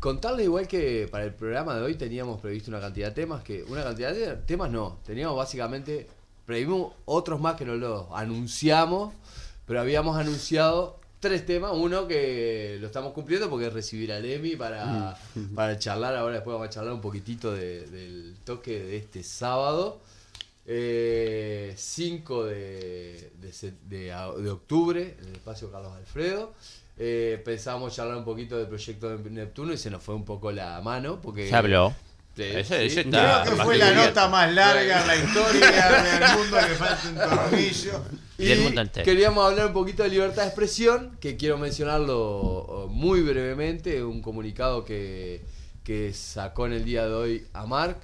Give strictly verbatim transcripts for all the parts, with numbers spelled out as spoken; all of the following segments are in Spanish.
contarle igual que para el programa de hoy teníamos previsto una cantidad de temas, que una cantidad de temas no, teníamos básicamente, previmos otros más que no los anunciamos, pero habíamos anunciado tres temas, uno que lo estamos cumpliendo porque es recibir al Emi para, para charlar, ahora después vamos a charlar un poquitito de, del toque de este sábado. Eh, cinco de, de, de, de octubre en el espacio Carlos Alfredo. Eh, pensábamos charlar un poquito del proyecto de Neptuno y se nos fue un poco la mano porque se habló. Eh, ese, ese sí. está Creo que fue la nota bien. Más larga en la historia del mundo que falta un tornillo. Y del mundo entero. Queríamos hablar un poquito de libertad de expresión, que quiero mencionarlo muy brevemente, un comunicado que, que sacó en el día de hoy a Marc,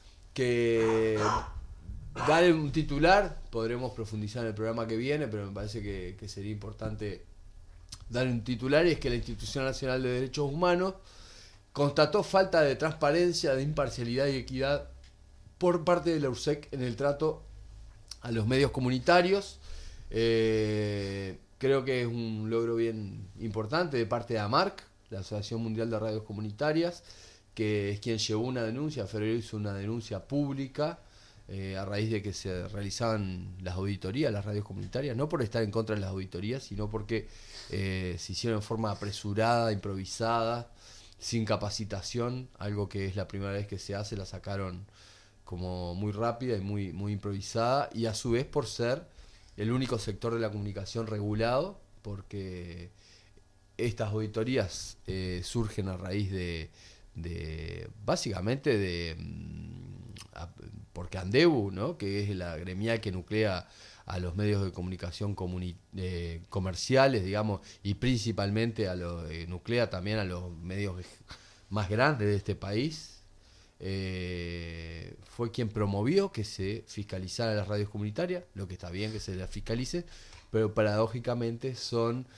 que darle un titular, podremos profundizar en el programa que viene, pero me parece que, que sería importante darle un titular, y es que la Institución Nacional de Derechos Humanos constató falta de transparencia, de imparcialidad y equidad por parte de la URSEC en el trato a los medios comunitarios. Eh, creo que es un logro bien importante de parte de AMARC, la Asociación Mundial de Radios Comunitarias, que es quien llevó una denuncia, en febrero hizo una denuncia pública eh, a raíz de que se realizaban las auditorías, las radios comunitarias, no por estar en contra de las auditorías, sino porque eh, se hicieron en forma apresurada, improvisada, sin capacitación, algo que es la primera vez que se hace, la sacaron como muy rápida y muy, muy improvisada, y a su vez por ser el único sector de la comunicación regulado, porque estas auditorías eh, surgen a raíz de, de básicamente de a, porque Andebu, ¿no?, que es la gremial que nuclea a los medios de comunicación comuni eh, comerciales, digamos, y principalmente a los eh, nuclea también a los medios más grandes de este país, eh, fue quien promovió que se fiscalizara las radios comunitarias, lo que está bien que se las fiscalice, pero paradójicamente son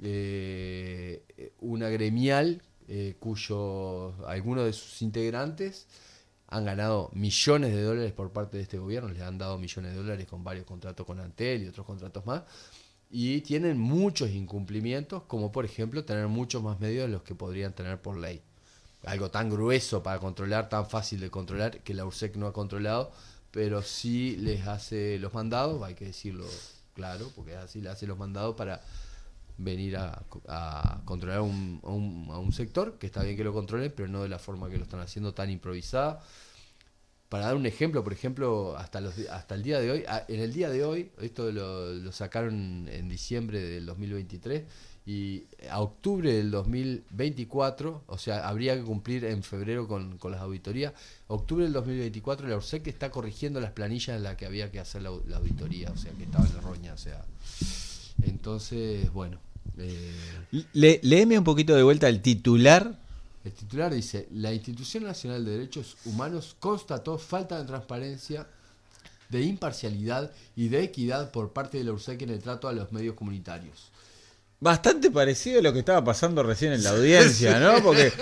eh, una gremial eh, cuyo algunos de sus integrantes han ganado millones de dólares por parte de este gobierno, les han dado millones de dólares con varios contratos con Antel y otros contratos más, y tienen muchos incumplimientos, como por ejemplo tener muchos más medios de los que podrían tener por ley. Algo tan grueso para controlar, tan fácil de controlar, que la URSEC no ha controlado, pero sí les hace los mandados, hay que decirlo claro, porque así le hace los mandados para venir a, a controlar un, a, un, a un sector, que está bien que lo controlen, pero no de la forma que lo están haciendo, tan improvisada. Para dar un ejemplo, por ejemplo, hasta los hasta el día de hoy, en el día de hoy, esto lo, lo sacaron en diciembre del dos mil veintitrés, y a octubre del dos mil veinticuatro, o sea, habría que cumplir en febrero con, con las auditorías, octubre del dos mil veinticuatro, la URSEC está corrigiendo las planillas en las que había que hacer la, la auditoría, o sea, que estaban erróneas, o sea. Entonces, bueno. Eh, Le, léeme un poquito de vuelta el titular. El titular dice: la Institución Nacional de Derechos Humanos constató falta de transparencia, de imparcialidad y de equidad por parte de la URSEC en el trato a los medios comunitarios. Bastante parecido a lo que estaba pasando recién en la audiencia, ¿no? Porque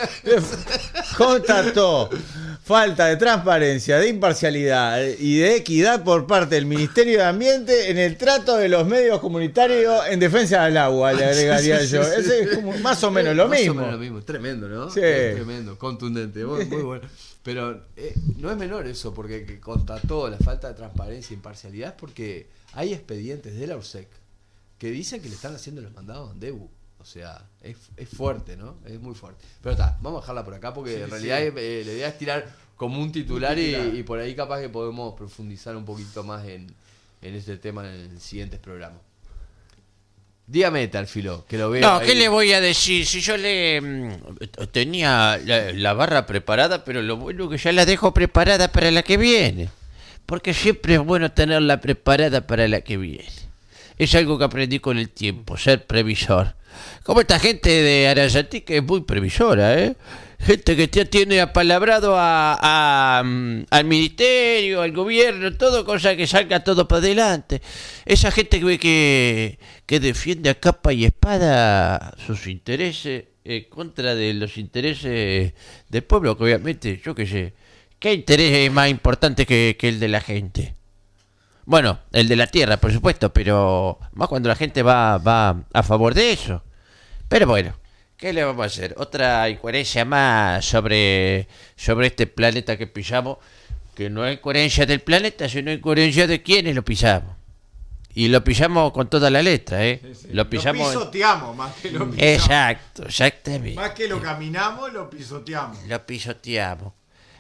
constató falta de transparencia, de imparcialidad y de equidad por parte del Ministerio de Ambiente en el trato de los medios comunitarios en defensa del agua, le agregaría yo. Ese es como más o menos lo más mismo. Más o menos lo mismo, tremendo, ¿no? Sí. Es tremendo, contundente, muy, muy bueno. Pero eh, no es menor eso, porque que constató la falta de transparencia e imparcialidad, porque hay expedientes de la URSEC que dicen que le están haciendo los mandados a Andebu. O sea, es, es fuerte, ¿no? Es muy fuerte. Pero está, vamos a dejarla por acá porque sí, en realidad sí. eh, la idea es tirar como un titular, un titular. Y, y por ahí capaz que podemos profundizar un poquito más en, en este tema en el siguientes programas. Dígame, Tarfilo, que lo veo. No, ahí. ¿qué le voy a decir? Si yo le mmm, tenía la, la barra preparada, pero lo bueno que ya la dejo preparada para la que viene. Porque siempre es bueno tenerla preparada para la que viene. Es algo que aprendí con el tiempo, ser previsor. Como esta gente de Arayatí, que es muy previsora, ¿eh? Gente que ya tiene apalabrado a, a, al ministerio, al gobierno, todo, cosa que salga todo para adelante. Esa gente que, que, que defiende a capa y espada sus intereses en contra de los intereses del pueblo, que obviamente, yo qué sé, ¿qué interés es más importante que, que el de la gente? Bueno, el de la tierra, por supuesto, pero más cuando la gente va, va a favor de eso. Pero bueno, ¿Qué le vamos a hacer? Otra incoherencia más sobre, sobre este planeta que pisamos, que no es incoherencia del planeta, sino incoherencia de quienes lo pisamos. Y lo pisamos con toda la letra, ¿eh? Sí, sí. Lo pisamos. Lo pisoteamos más que lo pisamos. Exacto, exactamente. Más que lo caminamos, lo pisoteamos. Lo pisoteamos.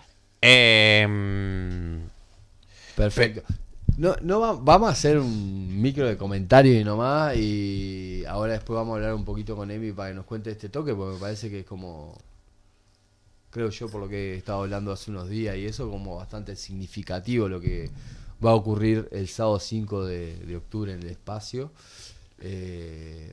Eh, Perfecto. No, no va- vamos a hacer un micro de comentarios y nomás. Y ahora después vamos a hablar un poquito con Emi para que nos cuente este toque, porque me parece que es como. Creo yo, por lo que he estado hablando hace unos días y eso, como bastante significativo lo que va a ocurrir el sábado cinco de, de octubre en el espacio. Eh,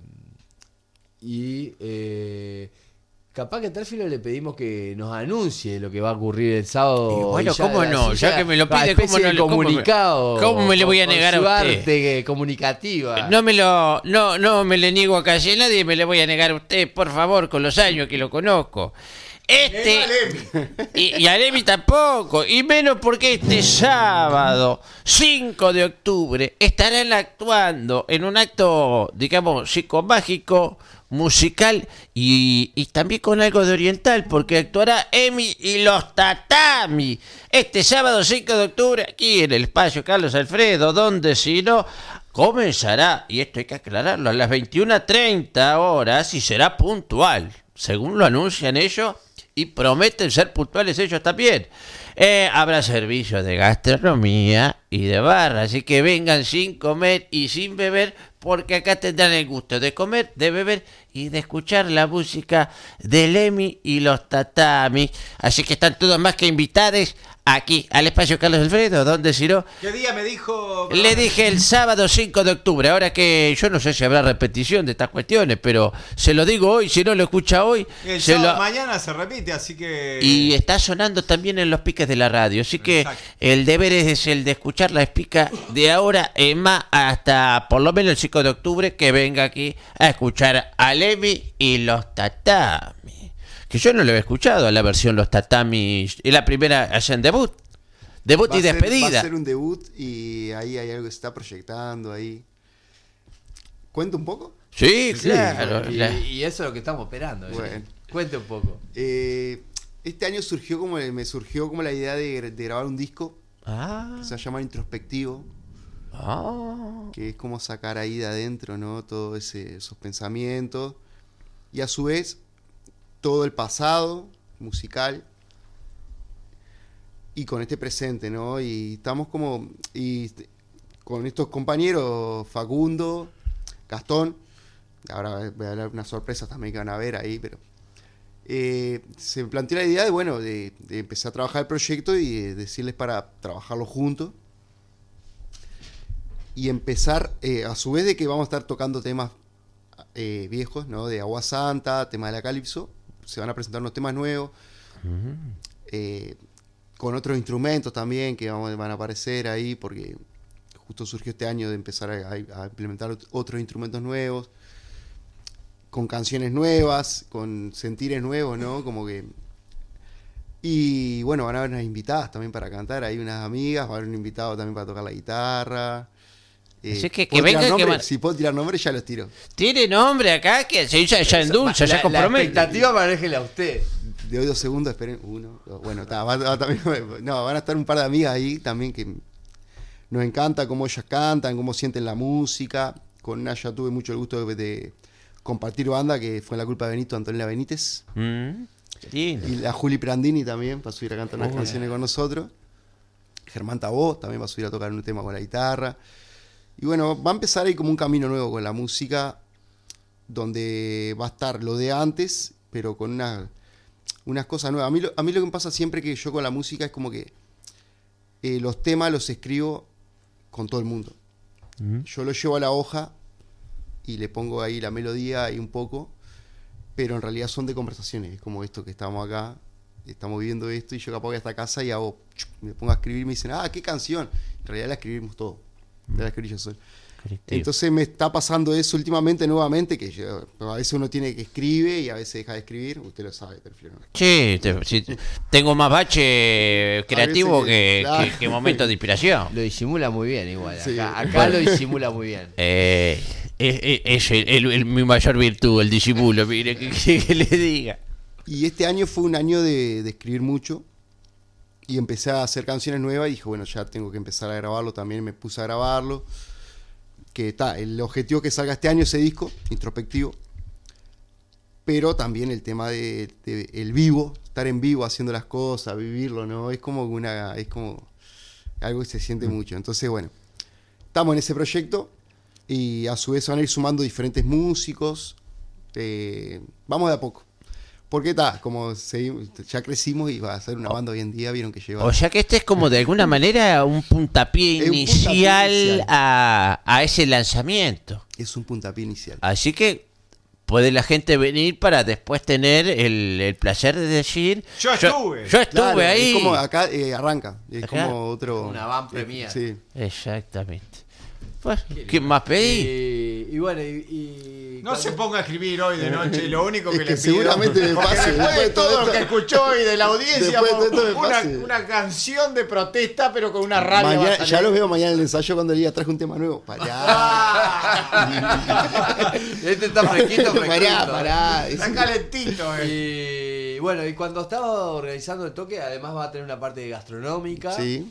y eh, capaz que a Térfilo le pedimos que nos anuncie lo que va a ocurrir el sábado. Y bueno, ya- ¿cómo no? así Ya que me lo una pide, especie ¿cómo no de le- cómo me- comunicado. cómo me le voy a con- con negar a su usted? arte comunicativa. no me lo, no, no me le niego a casi a nadie, me le voy a negar a usted, por favor, con los años que lo conozco. Este. Y, y a Emi tampoco, y menos porque este sábado, cinco de octubre, estarán actuando en un acto, digamos, psicomágico, musical y, y también con algo de oriental, porque actuará Emi y los Tatami. Este sábado, cinco de octubre, aquí en el espacio Carlos Alfredo, donde si no. Comenzará, y esto hay que aclararlo, a las veintiuna treinta horas y será puntual, según lo anuncian ellos, y prometen ser puntuales ellos también. Eh, habrá servicio de gastronomía y de barra, así que vengan sin comer y sin beber, porque acá tendrán el gusto de comer, de beber y de escuchar la música de Emi y los Tatami. Así que están todos más que invitados aquí al espacio Carlos Alfredo, donde si no. ¿Qué día me dijo? Le dije el sábado cinco de octubre, ahora que yo no sé si habrá repetición de estas cuestiones, pero se lo digo hoy, si no lo escucha hoy, El se sábado lo... mañana se repite, así que. Y está sonando también en los piques de la radio, así que Exacto. el deber es el de escuchar la pica de ahora en más hasta por lo menos el cinco de octubre, que venga aquí a escuchar a Emi y los Tatami. Que yo no lo había escuchado a la versión Los Tatami, es la primera, hacen debut, debut Va y a ser- despedida. Va a ser un debut y ahí hay algo que se está proyectando ahí. ¿Cuento un poco? Sí, claro. Y, la- y eso es lo que estamos esperando. ¿eh? Bueno. Cuente un poco. Eh, este año surgió como me surgió como la idea de, de grabar un disco Ah, que se va a llamar Introspectivo, ah. que es como sacar ahí de adentro, ¿no? Todos esos pensamientos y a su vez todo el pasado musical y con este presente, ¿no? Y estamos como y con estos compañeros Facundo, Gastón, ahora voy a hablar unas sorpresas también que van a ver ahí, pero eh, se planteó la idea de, bueno, de, de empezar a trabajar el proyecto y de decirles para trabajarlo juntos y empezar, eh, a su vez de que vamos a estar tocando temas eh, viejos, ¿no? De Agua Santa, tema de la Calipso, se van a presentar unos temas nuevos, eh, con otros instrumentos también que vamos, van a aparecer ahí, porque justo surgió este año de empezar a, a implementar ot- otros instrumentos nuevos, con canciones nuevas, con sentires nuevos, ¿no? Como que... Y bueno, van a haber unas invitadas también para cantar, hay unas amigas, va a haber un invitado también para tocar la guitarra. Eh, Así que- que ¿puedo tirar venga, que nombres? van- Si puedo tirar nombres, ya los tiro. Tiene nombre acá que se ya, ya endulza, ya la, la compromete. expectativa manéjela usted. De hoy dos segundos, esperen, uno, dos, bueno, ta, va- va también- no, van a estar un par de amigas ahí también que nos encanta cómo ellas cantan, cómo sienten la música. Con Naya tuve mucho el gusto de, de compartir banda, que fue la culpa de Benito Antonella Benítez. Mm, qué lindo. Y la Juli Prandini también, para subir a cantar unas Oh. canciones con nosotros. Germán Tabó también va a subir a tocar un tema con la guitarra. Y bueno, va a empezar ahí como un camino nuevo con la música, donde va a estar lo de antes, pero con una, unas cosas nuevas. A mí, lo, a mí lo que me pasa siempre que yo con la música es como que eh, los temas los escribo con todo el mundo. Mm. Yo lo llevo a la hoja y le pongo ahí la melodía y un poco, pero en realidad son de conversaciones, es como esto que estamos acá, estamos viviendo esto y yo capaz voy hasta casa y hago, me pongo a escribir y me dicen, ah, ¿qué canción? En realidad la escribimos todo, la escribí yo solo. Colectivo. Entonces me está pasando eso últimamente nuevamente, que yo- a veces uno tiene que escribir y a veces deja de escribir, usted lo sabe, prefiero no. Sí, te- sí, tengo más bache creativo que- que, claro. que, que momento de inspiración. Lo disimula muy bien igual. Acá, Sí. acá lo disimula muy bien. Eh, Es, es- es el- el- el- mi mayor virtud, el disimulo, mire, que, que- que le diga. Y este año fue un año de, de escribir mucho. Y empecé a hacer canciones nuevas y dije, bueno, ya tengo que empezar a grabarlo. También me puse a grabarlo. Que está, el objetivo que salga este año ese disco, introspectivo. Pero también el tema de, de el vivo, estar en vivo haciendo las cosas, vivirlo, ¿no? Es como una, es como algo que se siente mucho. Entonces, bueno, estamos en ese proyecto y a su vez van a ir sumando diferentes músicos. Eh, vamos de a poco. Porque está, como seguimos, ya crecimos y va a ser una banda hoy en día, vieron que lleva. O sea que este es como de alguna manera un puntapié Es un inicial, puntapié inicial. A, a ese lanzamiento. Es un puntapié inicial. Así que puede la gente venir para después tener el, el placer de decir... Yo estuve. Yo, estuve Claro, ahí. Es como acá eh, arranca. Es Ajá. como otro. Una van premier. Sí. Exactamente. Pues, ¿qué más pedí? Y, y bueno, y, y No cuando- se ponga a escribir hoy de noche, lo único Es que, que le pido. seguramente me porque pase, después de después de todo todo lo esto- que escuchó y de la audiencia, Después de todo esto me una, pase. una canción de protesta, pero con una rabia. va a Mañana, salir. ya los veo mañana en el ensayo cuando le diga traje un tema nuevo. Pará. Este está fresquito, fresquito. Pará, pará. Está calentito, eh. Y bueno, y cuando estaba organizando el toque, además va a tener una parte gastronómica. Sí.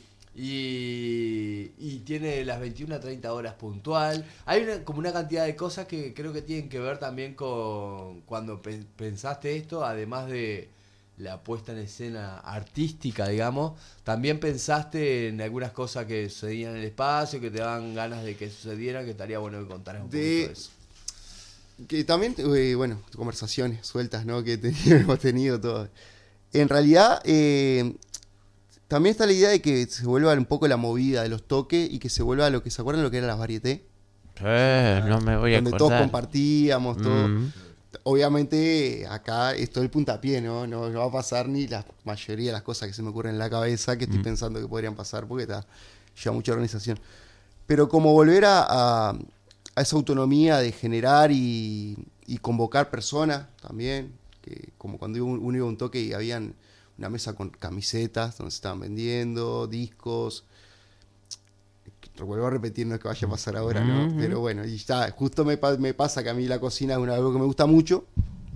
Y, y tiene las veintiuna a treinta horas puntual. Hay una, como una cantidad de cosas que creo que tienen que ver también con cuando pe- pensaste esto, además de la puesta en escena artística, digamos, también pensaste en algunas cosas que sucedían en el espacio, que te daban ganas de que sucedieran, que estaría bueno que contaras un De- poquito de eso. Que también, eh, bueno, conversaciones sueltas, ¿no? Que te- hemos tenido todas. En realidad, eh, también está la idea de que se vuelva un poco la movida de los toques y que se vuelva lo que se acuerdan lo que eran las varietés, Eh, no me voy a donde todos acordar. compartíamos, todo. Mm. Obviamente, acá es todo el puntapié, ¿no? ¿no? No va a pasar ni la mayoría de las cosas que se me ocurren en la cabeza que estoy pensando que podrían pasar, porque está, lleva mucha organización. Pero como volver a, a, a esa autonomía de generar y, y convocar personas también, que como cuando iba un- uno iba a un toque y habían una mesa con camisetas donde se estaban vendiendo, discos. Lo vuelvo a repetir, no es que vaya a pasar ahora, ¿no? Ujú. Pero bueno, y ya, justo me, pa- me pasa que a mí la cocina es una- algo que me gusta mucho,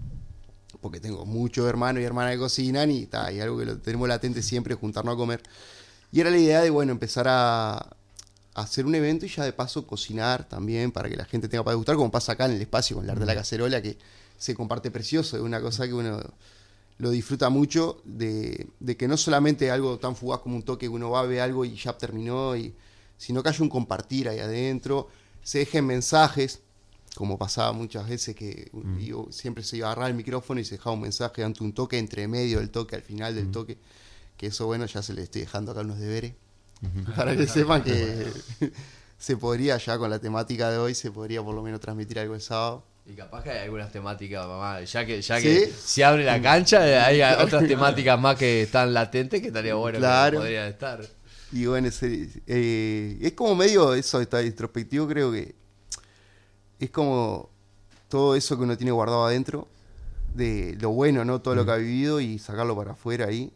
porque tengo muchos hermanos y hermanas que cocinan y, ta, y algo que lo tenemos latente siempre, juntarnos a comer. Y era la idea de, bueno, empezar a, a hacer un evento y ya de paso cocinar también para que la gente tenga para degustar, como pasa acá en el espacio con el arte de la cacerola, que se comparte precioso, es una cosa que uno lo disfruta mucho, de, de que no solamente algo tan fugaz como un toque, que uno va a ver algo y ya terminó, y, sino que haya un compartir ahí adentro, se dejen mensajes, como pasaba muchas veces que yo siempre se iba a agarrar el micrófono y se dejaba un mensaje ante un toque, entre medio del toque, al final del toque, que eso, bueno, ya se le estoy dejando acá unos deberes, para que sepan que se podría, ya con la temática de hoy, se podría por lo menos transmitir algo el sábado. Y capaz que hay algunas temáticas, mamá, ya que ya ¿Sí? que se abre la cancha, hay otras temáticas más que están latentes que estaría bueno Claro. que podrían estar. Y bueno, ese- eh, es como medio eso, está introspectivo, creo que es como todo eso que uno tiene guardado adentro, de lo bueno, ¿no? Todo lo que ha vivido y sacarlo para afuera ahí.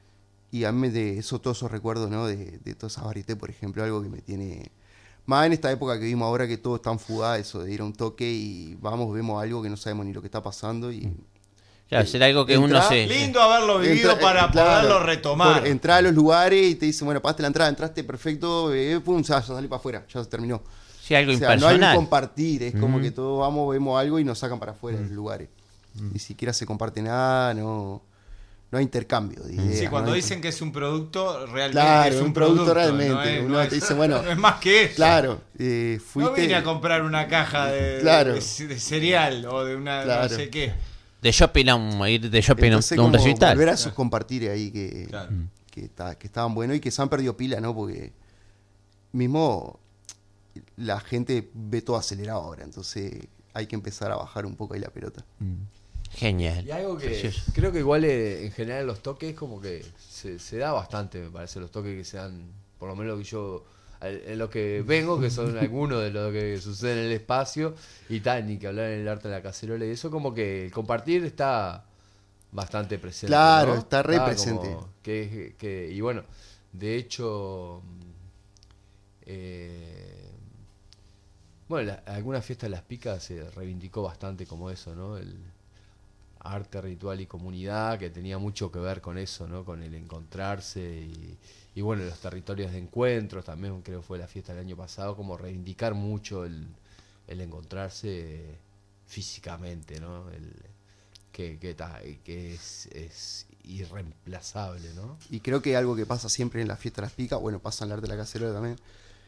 Y a mí de eso, todos esos recuerdos, ¿no? De, de todas esas varietés, por ejemplo, algo que me tiene... Más en esta época que vimos ahora que todo es tan fugaz, eso de ir a un toque y vamos, vemos algo que no sabemos ni lo que está pasando y... Claro, será algo que Entra- uno se... Lindo haberlo vivido Entra- para eh, claro, poderlo retomar. por entrar a los lugares y te dicen, bueno, pagaste la entrada, entraste perfecto, eh, pum, ya, ya salí para afuera, ya se terminó. Sí, algo O sea, no hay un impersonal. compartir, es como Ujú. que todos vamos, vemos algo y nos sacan para afuera de los lugares. Ni siquiera se comparte nada, no, no hay intercambio de ideas. Sí, cuando no hay- dicen que es un producto, realmente Claro, es un, un producto producto realmente. No es, Uno no te es- dice, bueno, no es más que eso. Claro, eh, fuiste... No vine a comprar una caja de, Claro. de, de cereal o de una Claro. no sé qué. De shopping a un, ir de shopping a un- Entonces, a un como recital. volver a esos compartir ahí que, Claro. que, está- que estaban buenos y que se han perdido pila, ¿no? Porque mismo la gente ve todo acelerado ahora, entonces hay que empezar a bajar un poco ahí la pelota. Genial. Y algo que Precioso. creo que igual eh, en general los toques como que se, se da bastante, me parece, los toques que se dan, por lo menos lo que yo, al- en lo que vengo, que son algunos de lo que sucede en el espacio, y tal, ni que hablar en el arte de la cacerola y eso, como que el compartir está bastante presente. Claro, ¿no? está re como presente. que, que- y bueno, de hecho, eh, Bueno, la, alguna fiesta de las picas se reivindicó bastante como eso, ¿no? El arte, ritual y comunidad, que tenía mucho que ver con eso, ¿no? Con el encontrarse y, y bueno, los territorios de encuentros, también creo que fue la fiesta del año pasado, como reivindicar mucho el, el encontrarse físicamente, ¿no? El, que, que, ta, que es, es irreemplazable, ¿no? Y creo que algo que pasa siempre en la fiesta de las picas, bueno, pasa en el arte de la cacerola también,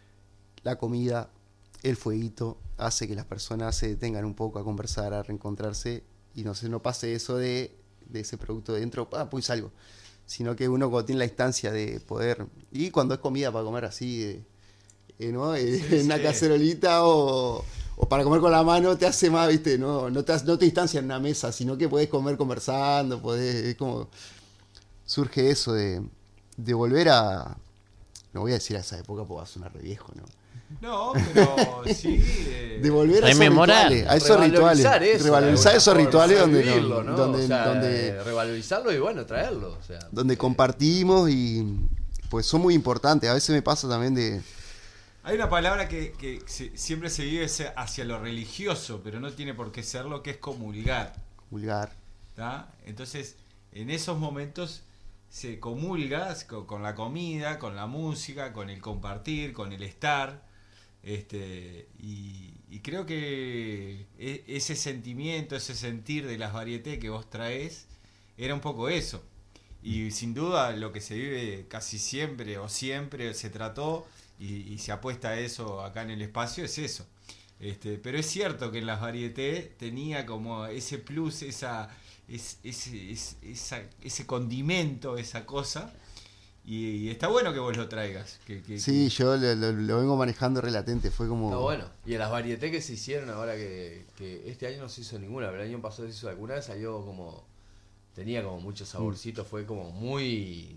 la comida, el fueguito, hace que las personas se detengan un poco a conversar, a reencontrarse, y no sé, no pase eso de, de ese producto dentro, ah, pues salgo, sino que uno cuando tiene la instancia de poder, y cuando es comida para comer así, eh, eh, ¿no? Eh, Sí, en una sí. cacerolita o, o para comer con la mano, te hace más, ¿viste? No, no, te, no te distancias en una mesa, sino que podés comer conversando, podés, es como, surge eso de, de volver a, no voy a decir a esa época porque va a sonar re viejo, ¿no? No, pero sí. eh, De volver a esos Rememorar. rituales, a esos rituales, Revalorizar eso, revalorizar de esos alguna rituales forma, donde, revivirlo, no- ¿no? donde, O sea, donde, eh, revalorizarlo y bueno, traerlo. O sea, donde eh, compartimos y pues son muy importantes. A veces me pasa también de, Hay una palabra que, que se- siempre se vive hacia- hacia lo religioso, pero no tiene por qué serlo, que es comulgar. vulgar. ¿Tá? Entonces, en esos momentos se comulga con, con la comida, con la música, con el compartir, con el estar. Este, y, y creo que e- ese sentimiento, ese sentir de las varietés que vos traés, era un poco eso. Y sin duda lo que se vive casi siempre o siempre se trató y, y se apuesta a eso acá en el espacio es eso. Este, pero es cierto que en las varietés tenía como ese plus, esa, es, ese, es- esa- ese condimento, esa cosa. Y, y está bueno que vos lo traigas. Que, que- Sí, yo lo, lo- lo vengo manejando relatente. Fue como. Está bueno. Y en las varietés que se hicieron ahora que, que este año no se hizo ninguna, pero el año pasado se hizo alguna, salió como. Tenía como mucho saborcito, fue como muy.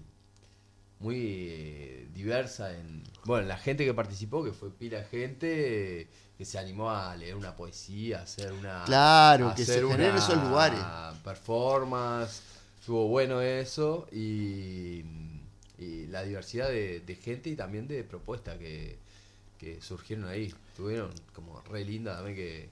Muy eh, diversa en. Bueno, la gente que participó, que fue pila de gente, eh, que se animó a leer una poesía, a hacer una. Claro, a que hacer se generen una esos lugares. Performance. Estuvo bueno eso y. Y la diversidad de, de gente y también de propuestas que, que surgieron ahí. Estuvieron como re linda también que,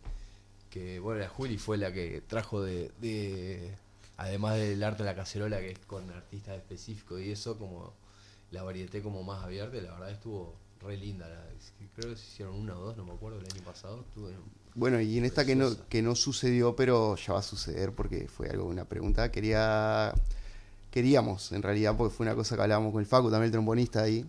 que bueno, la Juli fue la que trajo de, de además del arte de la cacerola, que es con artistas específicos y eso, como la varieté como más abierta, y la verdad estuvo re linda. La- creo que se hicieron una o dos, no me acuerdo, el año pasado. Estuvo Bueno, y en esta que no, Preciosa. que no sucedió, pero ya va a suceder porque fue algo, una pregunta. Quería. Queríamos, en realidad, porque fue una cosa que hablábamos con el Facu, también el trombonista ahí,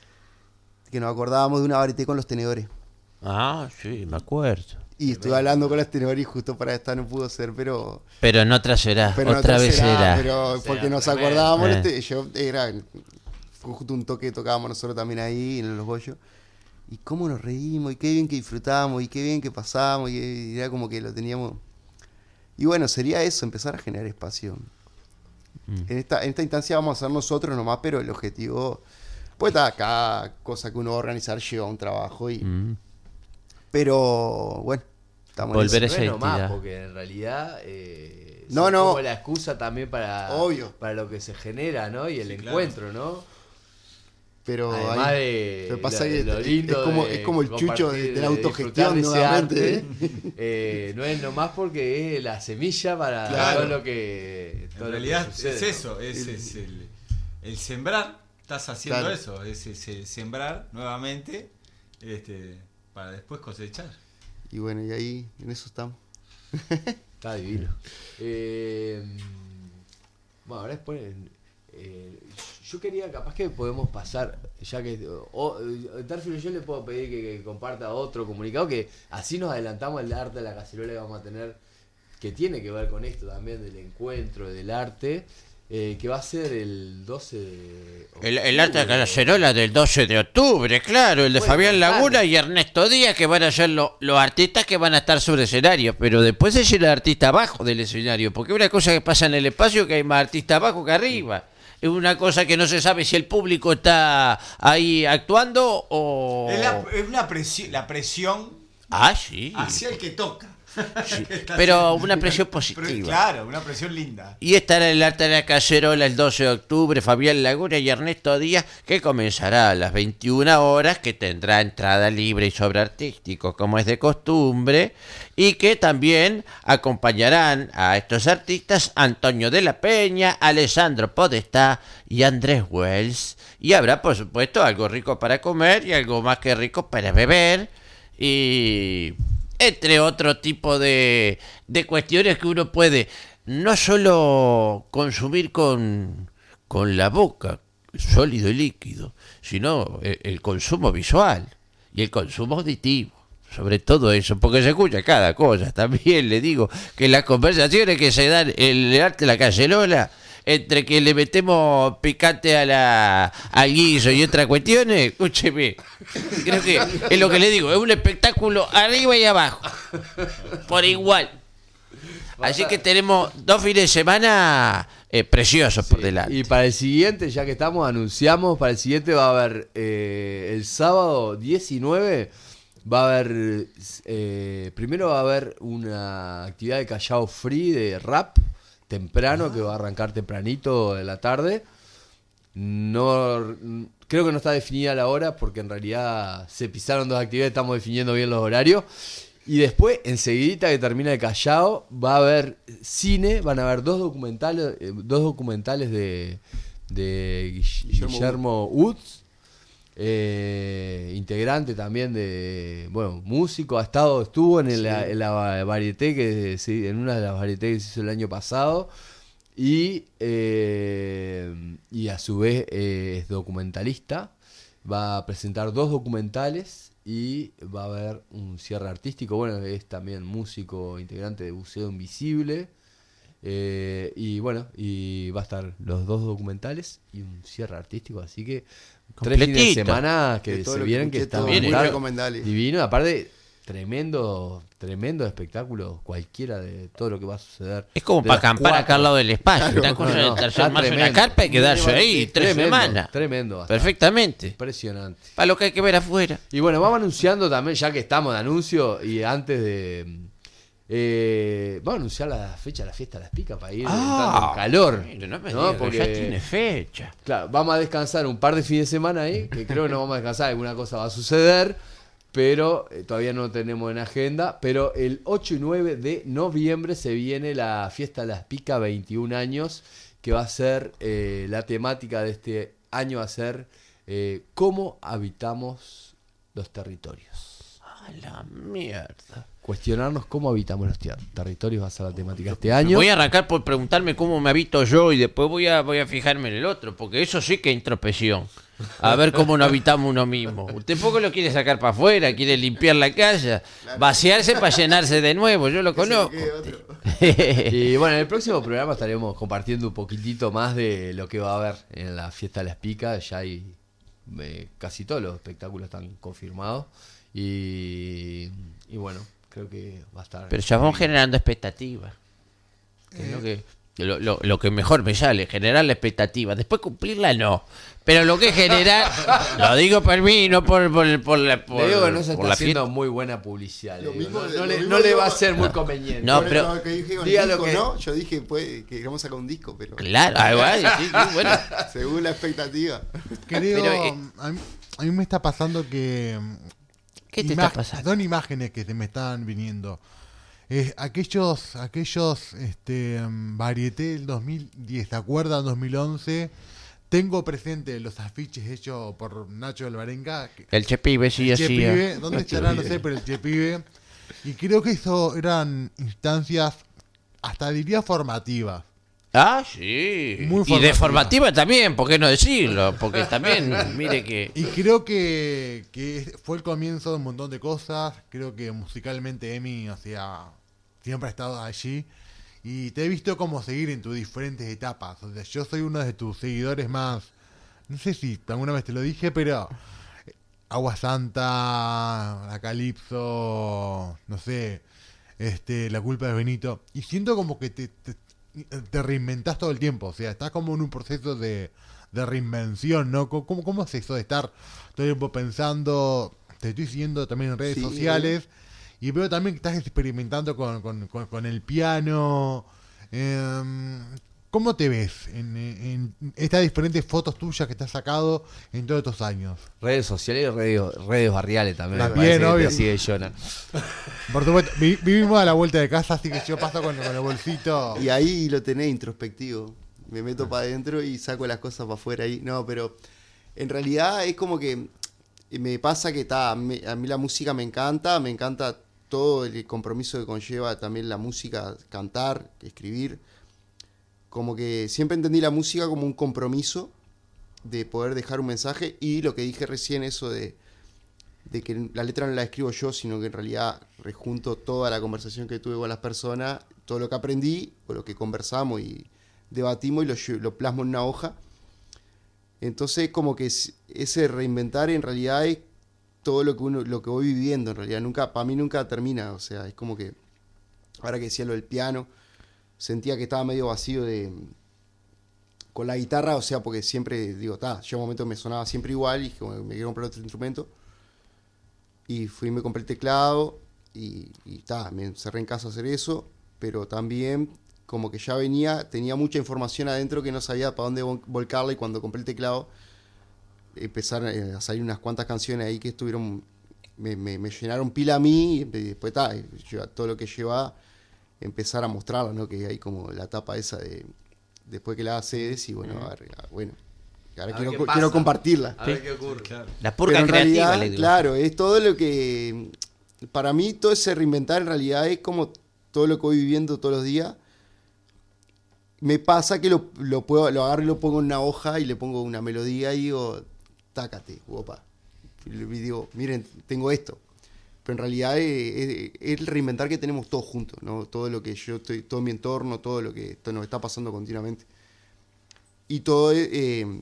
que nos acordábamos de una varieté con los tenedores. Ah, sí, me acuerdo. Y estuve hablando con los tenedores y justo para esta no pudo ser, pero. Pero en otra será, pero otra no vez será, será. Pero Será porque nos tremendo. acordábamos, Eh. este, yo era. Fue justo un toque que tocábamos nosotros también ahí en los Goyos. Y cómo nos reímos, y qué bien que disfrutamos, y qué bien que pasamos, y era como que lo teníamos. Y bueno, sería eso, empezar a generar espacio. Mm. En esta, en esta instancia vamos a hacer nosotros nomás, pero el objetivo, pues está cada cosa que uno va a organizar lleva un trabajo y. Mm. Pero bueno, estamos en Volver eso. esa no es nomás, identidad. porque en realidad eh, No, son no. como la excusa también para, Obvio. para lo que se genera, ¿no? Y el Sí, claro. encuentro, ¿no? Pero Además ahí- de lo que pasa lo- que lo es- lindo es como, de es como el chucho de, compartir, de la de autogestión disfrutar de ese nuevamente. arte, eh, no es nomás porque es la semilla para Claro. todo lo que todo En lo que realidad sucede, es ¿no? eso, es, es el, el sembrar, estás haciendo Claro. eso, es, es el sembrar nuevamente este, para después cosechar. Y bueno, y ahí en eso estamos. Está divino. Eh, bueno, ahora después. eh, yo quería, capaz que podemos pasar, ya que. O, eh, Tarfilo, yo le puedo pedir que, que comparta otro comunicado, que así nos adelantamos al arte de la cacerola que vamos a tener, que tiene que ver con esto también, del encuentro, del arte, eh, que va a ser el doce de El, el arte de la octubre. cacerola del doce de octubre, claro, el de Bueno, Fabián claro. Laguna y Ernesto Díaz, que van a ser lo- los artistas que van a estar sobre escenario, pero después es el artista abajo del escenario, porque una cosa que pasa en el espacio que hay más artistas abajo que arriba. Es una cosa que no se sabe si el público está ahí actuando o... Es, la, es una presión, la presión Ah, sí. hacia el que toca. Sí, pero una presión Pero, positiva. claro, una presión linda. Y estará el arte de la cacerola el doce de octubre, Fabián Laguna y Ernesto Díaz, que comenzará a las veintiuna horas, que tendrá entrada libre y sobre artístico, como es de costumbre, y que también acompañarán a estos artistas Antonio de la Peña, Alessandro Podestá y Andrés Wells. Y habrá, por supuesto, algo rico para comer y algo más que rico para beber, y entre otro tipo de, de cuestiones que uno puede no solo consumir con, con la boca, sólido y líquido, sino el, el consumo visual y el consumo auditivo. Sobre todo eso, porque se escucha cada cosa. También le digo que las conversaciones que se dan en el arte de la cacerola, entre que le metemos picante a la, al guiso y otras cuestiones, escúcheme, creo que es lo que le digo, es un espectáculo arriba y abajo, por igual. Así que tenemos dos fines de semana eh, preciosos por Sí, delante. y para el siguiente, ya que estamos, anunciamos, para el siguiente va a haber eh, el sábado diecinueve, va a haber, eh, primero va a haber una actividad de Callao Free de rap, temprano, que va a arrancar tempranito de la tarde. No, creo que no está definida la hora, porque en realidad se pisaron dos actividades, estamos definiendo bien los horarios. Y después, enseguidita que termina el Callao, va a haber cine, van a haber dos documentales, eh, dos documentales de, de Guill- Guillermo Guillermo Woods, eh, integrante también de, bueno, músico, ha estado, estuvo en, el- la, en la varieté, que sí, en una de las varietés que se hizo el año pasado, y, eh, y a su vez eh, es documentalista, va a presentar dos documentales y va a haber un cierre artístico, bueno, es también músico, integrante de Buceo Invisible, eh, y bueno, y va a estar los dos documentales y un cierre artístico, así que tres fines de Completito. semana que De todo se lo que vienen, que escuché, están todo muy está recomendable. divino, aparte tremendo, tremendo espectáculo, cualquiera de todo lo que va a suceder. Es como De para las acampar cuatro. acá al lado del espacio, Claro, una cosa No, de no, hacer está más una tremendo. carpa y quedarse ahí tres Tremendo, semanas. Tremendo. va a estar. Perfectamente. Impresionante. Para lo que hay que ver afuera. Y bueno, vamos anunciando también, ya que estamos de anuncio, y antes de... Eh, vamos a anunciar la fecha de la fiesta de las picas para ir entrando en calor. mire, no me ¿no? diga que Porque, ya tiene fecha. claro, vamos a descansar un par de fines de semana ahí, que creo que no vamos a descansar, alguna cosa va a suceder, pero eh, todavía no tenemos en agenda. Pero el ocho y nueve de noviembre se viene la fiesta de las picas, veintiún años, que va a ser, eh, la temática de este año va a ser eh, cómo habitamos los territorios. A la mierda. Cuestionarnos cómo habitamos los ter- territorios va a ser la temática este año. Voy a arrancar por preguntarme cómo me habito yo y después voy a, voy a fijarme en el otro, porque eso sí que es introspección. A ver cómo nos habitamos uno mismo. Usted poco lo quiere sacar para afuera, quiere limpiar la casa, vaciarse para llenarse de nuevo, yo lo Que se le conozco. quede otro. Y bueno, en el próximo programa estaremos compartiendo un poquitito más de lo que va a haber en la fiesta de las picas. Ya hay eh, casi todos los espectáculos están confirmados. Y, y bueno, creo que va a estar. Pero ya vamos generando expectativas. Que es lo que, lo, lo- lo que mejor me sale, generar la expectativa. Después cumplirla no. Pero lo que es generar, lo digo por mí, no por, por, por la, por, Le digo que no se por está la haciendo fiesta. muy buena publicidad. le Lo digo. mismo- no, lo no le, mismo no le digo- va a ser muy conveniente. No, Por pero- lo que dije con diga el lo disco, que- ¿no? Yo dije puede, que queremos sacar un disco, pero Claro, ah, bueno, sí, sí, bueno. según la expectativa. Creo, Pero, eh, a, mí, a mí me está pasando que... mm, ¿Qué te ima- está pasando? Son imágenes que se me están viniendo. Eh, aquellos, aquellos, este, mm, varieté del dos mil diez, ¿te acuerdan? dos mil once. Tengo presente los afiches hechos por Nacho Alvarenga. que- El Che Pibe sí el Che hacía. Pibe, ¿dónde estará? No sé, pero el Che Pibe. Y creo que eso eran instancias, hasta diría formativas. Ah, sí. Muy y formativa. de formativa también, ¿por qué no decirlo? Porque también, mire que... Y creo que, que fue el comienzo de un montón de cosas. Creo que musicalmente Emi, o sea, siempre ha estado allí. Y te he visto como seguir en tus diferentes etapas. O sea, yo soy uno de tus seguidores más. No sé si alguna vez te lo dije, pero Agua Santa, La Calipso, no sé, este, La Culpa de Benito. Y siento como que te, te, te reinventás todo el tiempo. O sea, estás como en un proceso de, de reinvención, ¿no? ¿Cómo, ¿Cómo es eso de estar todo el tiempo pensando? Te estoy siguiendo también en redes Sí, sociales. Y veo también que estás experimentando con, con, con, con el piano. Eh, ¿Cómo te ves en, en estas diferentes fotos tuyas que te has sacado en todos estos años? Redes sociales y redes, redes barriales también. También, me parece que obvio. te sigue Jonah. Por supuesto, vi- vivimos a la vuelta de casa, así que yo paso con, con el bolsito. Y ahí lo tenés introspectivo. Me meto para adentro y saco las cosas para afuera ahí. No, pero en realidad es como que me pasa que ta, me- a mí la música me encanta, me encanta todo el compromiso que conlleva también la música, cantar, escribir. Como que siempre entendí la música como un compromiso de poder dejar un mensaje, y lo que dije recién, eso de, de que la letra no la escribo yo, sino que en realidad rejunto toda la conversación que tuve con las personas, todo lo que aprendí, o lo que conversamos y debatimos, y lo, lle- lo plasmo en una hoja. Entonces como que es- ese reinventar en realidad es todo lo que uno, lo que voy viviendo en realidad, nunca, para mí nunca termina, o sea, es como que, ahora que decía lo del piano, sentía que estaba medio vacío de con la guitarra, o sea, porque siempre, digo, ta, llegó un momento que me sonaba siempre igual, y dije, bueno, me quiero comprar otro instrumento, y fui y me compré el teclado, y, y ta, me encerré en casa a hacer eso, pero también como que ya venía, tenía mucha información adentro que no sabía para dónde vol- volcarla, y cuando compré el teclado empezaron eh, a salir unas cuantas canciones ahí que estuvieron, me, me, me llenaron pila a mí, y después ta, lleva- todo lo que lleva, empezar a mostrarla, ¿no? Que hay como la etapa esa de después que la haces, y bueno, a ver, a- bueno, ahora A ver quiero, qué co- pasa. quiero compartirla. A ver qué ocurre. Claro. La purga Pero en creativa, realidad, le digo. claro, es todo lo que, para mí todo ese reinventar en realidad es como todo lo que voy viviendo todos los días. Me pasa que lo, lo puedo, lo agarro y lo pongo en una hoja y le pongo una melodía y digo, tácate, guapa. Y digo, miren, tengo esto. Pero en realidad es, es- es el reinventar que tenemos todos juntos, ¿no? Todo lo que yo estoy, todo mi entorno, todo lo que esto nos está pasando continuamente. Y todo eh,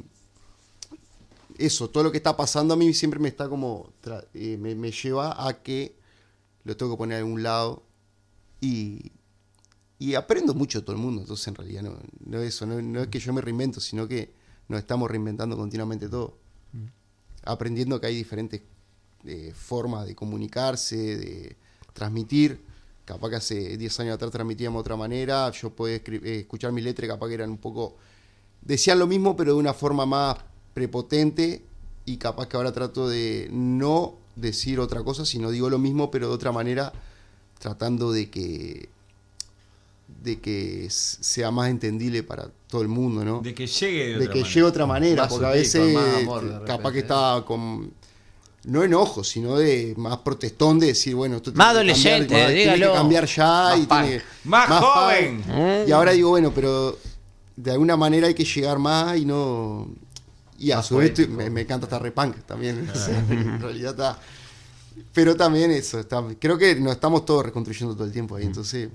eso, todo lo que está pasando a mí siempre me está como, tra- eh, me, me lleva a que lo tengo que poner a algún lado, y, y aprendo mucho de todo el mundo. Entonces en realidad no, no es eso, no, no es que yo me reinvento, sino que nos estamos reinventando continuamente todo. Aprendiendo que hay diferentes eh, formas de comunicarse, de transmitir. Capaz que hace diez años atrás transmitíamos de otra manera, yo podía escri- eh, escuchar mis letras, capaz que eran un poco, decían lo mismo pero de una forma más prepotente, y capaz que ahora trato de no decir otra cosa, sino digo lo mismo pero de otra manera, tratando de que de que s- sea más entendible para todo el mundo, ¿no? De que llegue de, De otra que manera. llegue de otra manera, Más porque a sutil, veces con más amor, de capaz repente, que ¿eh? estaba con, no enojo, sino de más protestón, de decir, bueno, esto Más tiene que cambiar, adolescente, tiene que dígalo. cambiar ya, Más y punk. tiene, ¡Más punk. joven! Y ahora digo, bueno, pero de alguna manera hay que llegar más y no, y a Más su vez poético. estoy- me, me encanta estar repunk también, o sea, en realidad está, pero también eso, está, creo que nos estamos todos reconstruyendo todo el tiempo ahí, entonces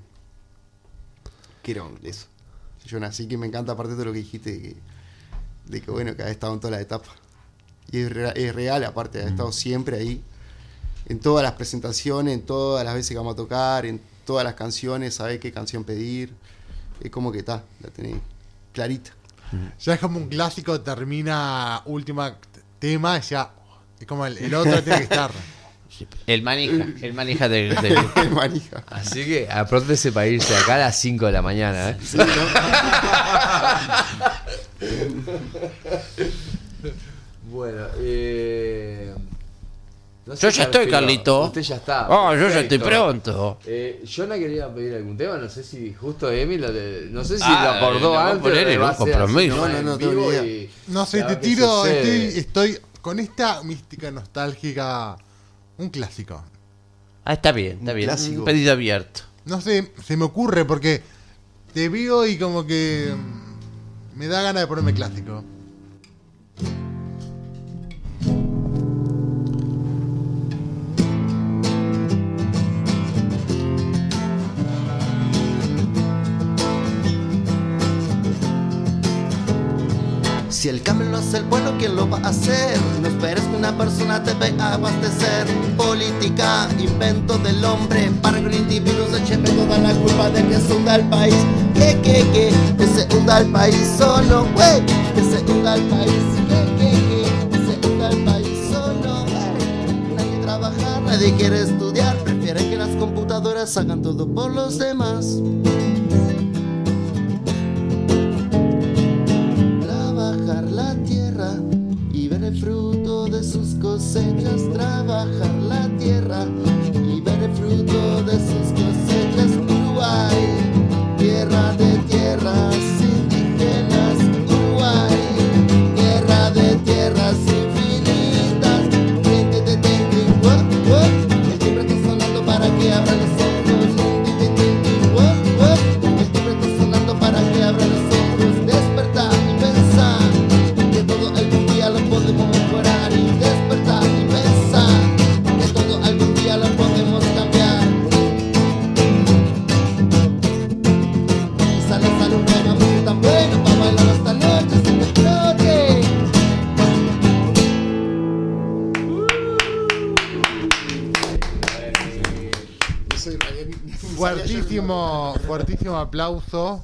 quiero eso. Yo nací, que me encanta aparte de todo lo que dijiste, de que, de que bueno, que ha estado en todas las etapas. Y es, re- es real, aparte, ha estado siempre ahí. En todas las presentaciones, en todas las veces que vamos a tocar, en todas las canciones, sabés qué canción pedir. Es como que está, la tenés clarita. Ya es como un clásico, termina última tema, ya es como el, el otro tiene que estar. El manija, el manija del... del- Qué manija. Así que apróntese para irse acá a las cinco de la mañana, ¿eh? Sí, ¿no? Bueno, eh... no Yo ya estoy, Carlito. Carlito. Usted ya está. Oh, yo ya estoy perfecto. pronto. Eh, Jonah quería pedir algún tema, no sé si justo Emi lo de- no sé si Ah, lo acordó lo va a antes. poner o en va un a ser así compromiso. nomás No, no, en no tengo vivo ni idea. y- No sé, y a te ver qué tiro, sucede. estoy, estoy con esta mística nostálgica, un clásico. Ah, está bien, está Un bien. clásico. Un pedido abierto. No sé, se me ocurre porque te veo y como que mm, me da ganas de ponerme clásico. Si el cambio lo hace el pueblo, ¿quién lo va a hacer? No esperes que una persona te venga a abastecer. Política, invento del hombre, para que un individuo se eche toda la culpa de que se hunda el país. Que, que, que, que se hunda el país solo, güey. Que se hunda el país, que, que, que, que se hunda el país solo, güey. Nadie trabaja, nadie quiere estudiar, prefieren que las ahora sacan todo por los demás. Trabajar la tierra y ver el fruto de sus cosechas. Trabajar la tierra y ver el fruto de sus cosechas. Uruguay, tierra de tierras indígenas. Uruguay, tierra de tierras infinitas. Tin, tin, tin, tin, tin, guap, guap. El timbre está sonando para que abran los ojos. Tin, tin, tin, tin, guap, guap. El timbre está sonando para que abran los ojos. Despertar y pensar que todo algún día lo podemos mejorar. Y despertar y pensar que todo algún día lo podemos cambiar. Y sale, sale un tema muy tan bueno para bailar hasta noche sin que explote. Yo soy Mariano. Fuertísimo, fuertísimo aplauso